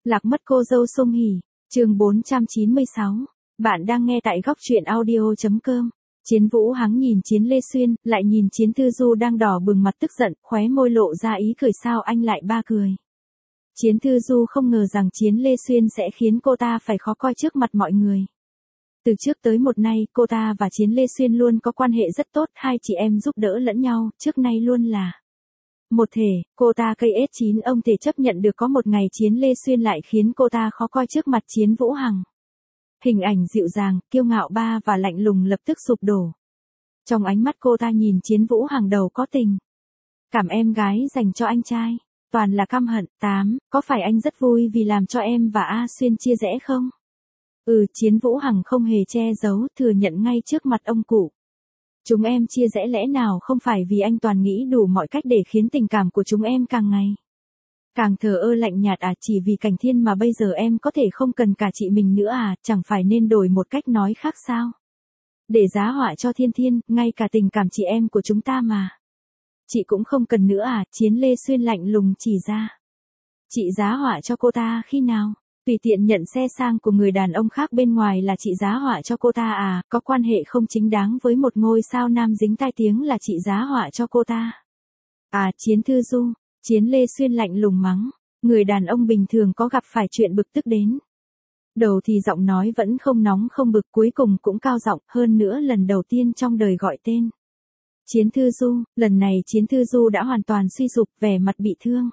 Lạc mất cô dâu Song Hỷ, chương 496. Bạn đang nghe tại góc truyện audio.com. Chiến Vũ Hắng nhìn Chiến Lê Xuyên, lại nhìn Chiến Thư Du đang đỏ bừng mặt tức giận, khóe môi lộ ra ý cười sao anh lại ba cười. Chiến Thư Du không ngờ rằng Chiến Lê Xuyên sẽ khiến cô ta phải khó coi trước mặt mọi người. Từ trước tới một nay, cô ta và Chiến Lê Xuyên luôn có quan hệ rất tốt, hai chị em giúp đỡ lẫn nhau, trước nay luôn là một thể. Cô ta cây S9 ông thể chấp nhận được có một ngày Chiến Lê Xuyên lại khiến cô ta khó coi trước mặt Chiến Vũ Hằng. Hình ảnh dịu dàng, kiêu ngạo ba và lạnh lùng lập tức sụp đổ. Trong ánh mắt cô ta nhìn Chiến Vũ Hằng đầu có tình cảm em gái dành cho anh trai, toàn là căm hận. 8. Có phải anh rất vui vì làm cho em và A Xuyên chia rẽ không? Chiến Vũ Hằng không hề che giấu, thừa nhận ngay trước mặt ông cụ. Chúng em chia rẽ lẽ nào không phải vì anh toàn nghĩ đủ mọi cách để khiến tình cảm của chúng em càng ngày càng thờ ơ lạnh nhạt à, chỉ vì Cảnh Thiên mà bây giờ em có thể không cần cả chị mình nữa à, chẳng phải nên đổi một cách nói khác sao? Để giá họa cho Thiên Thiên, ngay cả tình cảm chị em của chúng ta mà chị cũng không cần nữa à, Chiến Lê Xuyên lạnh lùng chỉ ra. Chị giá họa cho cô ta khi nào? Tùy tiện nhận xe sang của người đàn ông khác bên ngoài là chị giá họa cho cô ta à, có quan hệ không chính đáng với một ngôi sao nam dính tai tiếng là chị giá họa cho cô ta. À, Chiến Thư Du, Chiến Lê Xuyên lạnh lùng mắng, người đàn ông bình thường có gặp phải chuyện bực tức đến. Đầu thì giọng nói vẫn không nóng không bực, cuối cùng cũng cao giọng, hơn nữa lần đầu tiên trong đời gọi tên Chiến Thư Du, lần này Chiến Thư Du đã hoàn toàn suy sụp, vẻ mặt bị thương.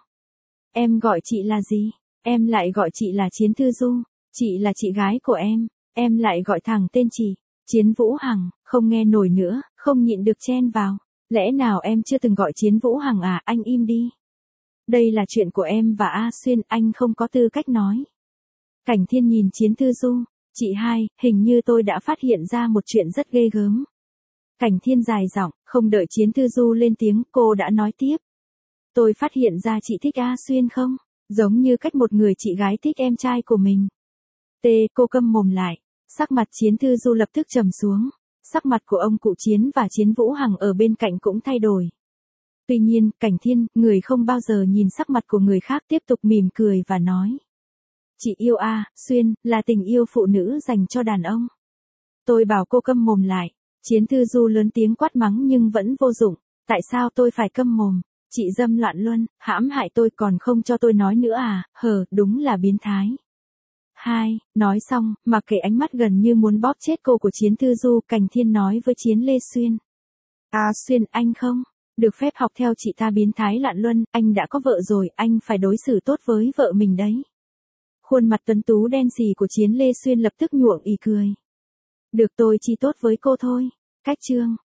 Em gọi chị là gì? Em lại gọi chị là Chiến Thư Du, chị là chị gái của em lại gọi thẳng tên chị. Chiến Vũ Hằng, không nghe nổi nữa, không nhịn được chen vào. Lẽ nào em chưa từng gọi Chiến Vũ Hằng à, anh im đi. Đây là chuyện của em và A Xuyên, anh không có tư cách nói. Cảnh Thiên nhìn Chiến Thư Du, chị hai, hình như tôi đã phát hiện ra một chuyện rất ghê gớm. Cảnh Thiên dài giọng, không đợi Chiến Thư Du lên tiếng, cô đã nói tiếp. Tôi phát hiện ra chị thích A Xuyên không? Giống như cách một người chị gái thích em trai của mình. Cô câm mồm lại. Sắc mặt Chiến Thư Du lập tức trầm xuống. Sắc mặt của ông cụ Chiến và Chiến Vũ Hằng ở bên cạnh cũng thay đổi. Tuy nhiên, Cảnh Thiên, người không bao giờ nhìn sắc mặt của người khác, tiếp tục mỉm cười và nói. Chị yêu A Xuyên, là tình yêu phụ nữ dành cho đàn ông. Tôi bảo cô câm mồm lại. Chiến Thư Du lớn tiếng quát mắng nhưng vẫn vô dụng. Tại sao tôi phải câm mồm? Chị dâm loạn luân, hãm hại tôi còn không cho tôi nói nữa à, đúng là biến thái. 2. Nói xong, mặc kệ ánh mắt gần như muốn bóp chết cô của Chiến Thư Du, Cảnh Thiên nói với Chiến Lê Xuyên. À Xuyên, anh không được phép học theo chị ta biến thái loạn luân, anh đã có vợ rồi, anh phải đối xử tốt với vợ mình đấy. Khuôn mặt tuấn tú đen sì của Chiến Lê Xuyên lập tức nhuộm ý cười. Được, tôi chỉ tốt với cô thôi. Cách chương